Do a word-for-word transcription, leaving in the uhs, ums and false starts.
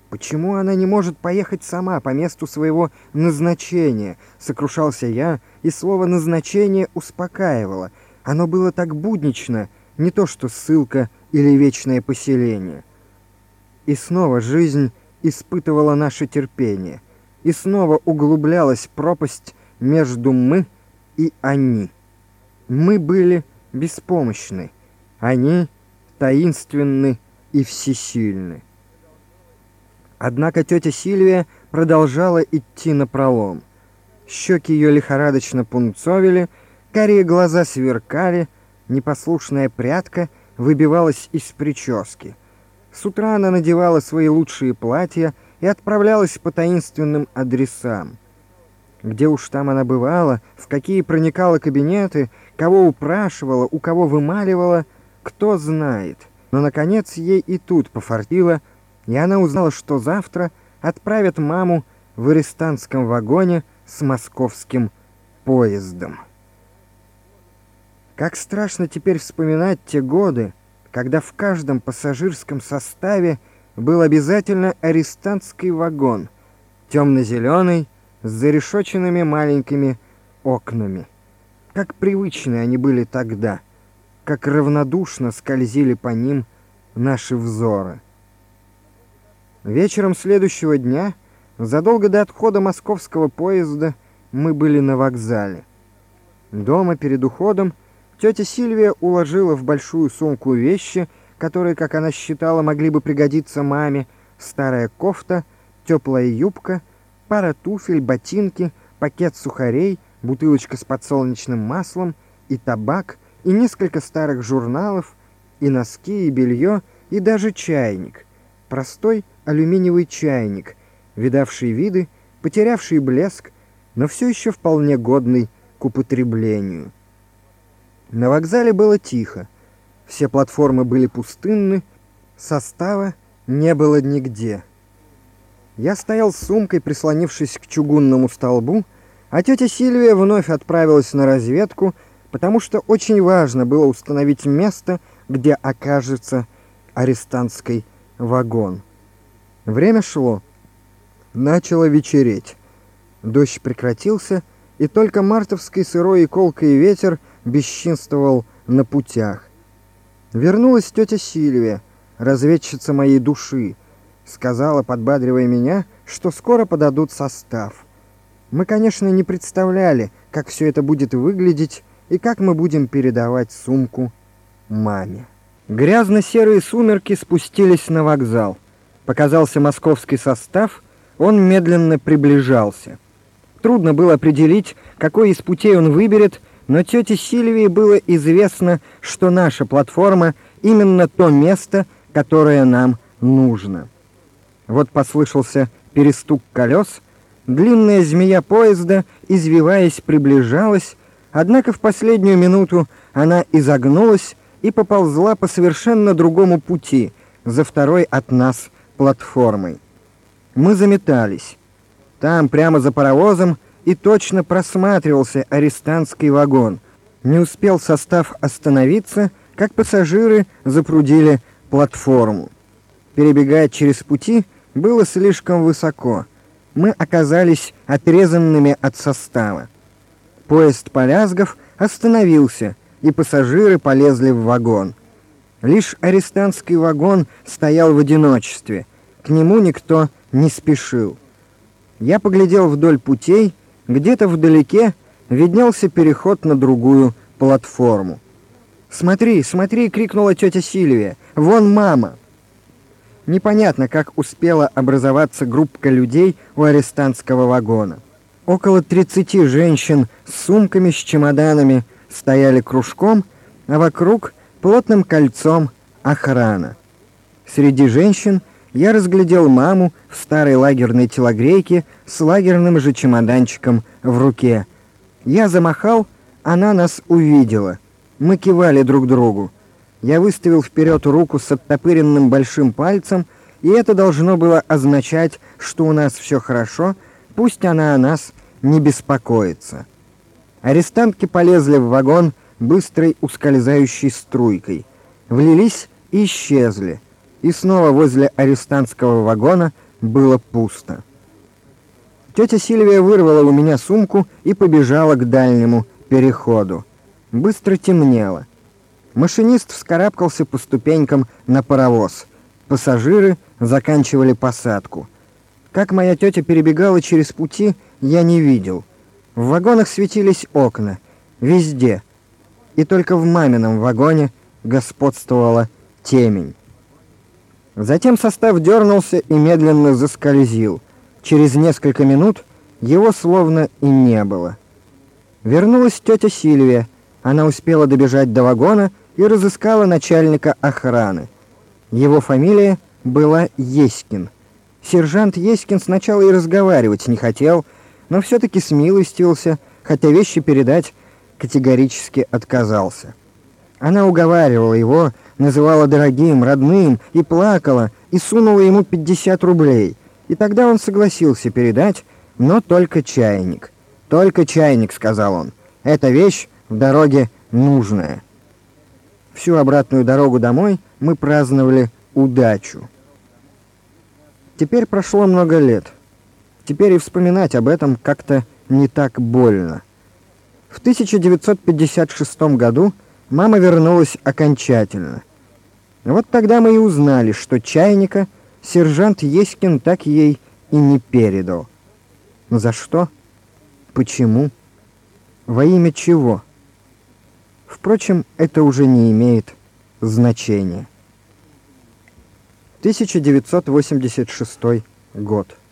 Почему она не может поехать сама по месту своего назначения? Сокрушался я, и слово «назначение» успокаивало. Оно было так буднично, не то что ссылка или вечное поселение. И снова жизнь испытывала наше терпение, и снова углублялась пропасть между «мы» и «они». Мы были беспомощны, они таинственны и всесильны. Однако тетя Сильвия продолжала идти напролом. Щеки ее лихорадочно пунцовили, карие глаза сверкали, непослушная прядка выбивалась из прически. С утра она надевала свои лучшие платья и отправлялась по таинственным адресам. Где уж там она бывала, в какие проникала кабинеты, кого упрашивала, у кого вымаливала, кто знает. Но, наконец, ей и тут пофартило, и она узнала, что завтра отправят маму в арестантском вагоне с московским поездом. Как страшно теперь вспоминать те годы, когда в каждом пассажирском составе был обязательно арестантский вагон, темно-зеленый, с зарешоченными маленькими окнами. Как привычны они были тогда, как равнодушно скользили по ним наши взоры. Вечером следующего дня, задолго до отхода московского поезда, мы были на вокзале. Дома перед уходом тетя Сильвия уложила в большую сумку вещи, которые, как она считала, могли бы пригодиться маме: старая кофта, теплая юбка, пара туфель, ботинки, пакет сухарей, бутылочка с подсолнечным маслом и табак, и несколько старых журналов, и носки, и белье, и даже чайник. Простой алюминиевый чайник, видавший виды, потерявший блеск, но все еще вполне годный к употреблению. На вокзале было тихо. Все платформы были пустынны, состава не было нигде. Я стоял с сумкой, прислонившись к чугунному столбу, а тетя Сильвия вновь отправилась на разведку, потому что очень важно было установить место, где окажется арестантский вагон. Время шло. Начало вечереть. Дождь прекратился, и только мартовский сырой и колкий ветер бесчинствовал на путях. Вернулась тетя Сильвия, разведчица моей души, сказала, подбадривая меня, что скоро подадут состав. Мы, конечно, не представляли, как все это будет выглядеть и как мы будем передавать сумку маме. Грязно-серые сумерки спустились на вокзал. Показался московский состав, он медленно приближался. Трудно было определить, какой из путей он выберет, но тете Сильвии было известно, что наша платформа именно то место, которое нам нужно. Вот послышался перестук колес, длинная змея поезда, извиваясь, приближалась, однако в последнюю минуту она изогнулась и поползла по совершенно другому пути, за второй от нас платформой. Мы заметались. Там, прямо за паровозом, и точно просматривался арестантский вагон. Не успел состав остановиться, как пассажиры запрудили платформу. Перебегать через пути было слишком высоко. Мы оказались отрезанными от состава. Поезд, полязгав, остановился, и пассажиры полезли в вагон. Лишь арестантский вагон стоял в одиночестве. К нему никто не спешил. Я поглядел вдоль путей, где-то вдалеке виднелся переход на другую платформу. «Смотри, смотри!» — крикнула тетя Сильвия. «Вон мама!» Непонятно, как успела образоваться группка людей у арестантского вагона. Около тридцати женщин с сумками, с чемоданами стояли кружком, а вокруг плотным кольцом охрана. Среди женщин я разглядел маму в старой лагерной телогрейке с лагерным же чемоданчиком в руке. Я замахал, она нас увидела. Мы кивали друг другу. Я выставил вперед руку с оттопыренным большим пальцем, и это должно было означать, что у нас все хорошо, пусть она о нас не беспокоится. Арестантки полезли в вагон быстрой ускользающей струйкой, влились и исчезли. И снова возле арестантского вагона было пусто. Тетя Сильвия вырвала у меня сумку и побежала к дальнему переходу. Быстро темнело. Машинист вскарабкался по ступенькам на паровоз. Пассажиры заканчивали посадку. Как моя тетя перебегала через пути, я не видел. В вагонах светились окна. Везде. И только в мамином вагоне господствовала темень. Затем состав дернулся и медленно заскользил. Через несколько минут его словно и не было. Вернулась тетя Сильвия. Она успела добежать до вагона и разыскала начальника охраны. Его фамилия была Еськин. Сержант Еськин сначала и разговаривать не хотел, но все-таки смилостивился, хотя вещи передать категорически отказался. Она уговаривала его, называла дорогим, родным, и плакала, и сунула ему пятьдесят рублей. И тогда он согласился передать, но только чайник. «Только чайник», — сказал он. «Эта вещь в дороге нужная». Всю обратную дорогу домой мы праздновали удачу. Теперь прошло много лет. Теперь и вспоминать об этом как-то не так больно. В тысяча девятьсот пятьдесят шестом году мама вернулась окончательно. Вот тогда мы и узнали, что чайника сержант Еськин так ей и не передал. За что? Почему? Во имя чего? Впрочем, это уже не имеет значения. тысяча девятьсот восемьдесят шестой год.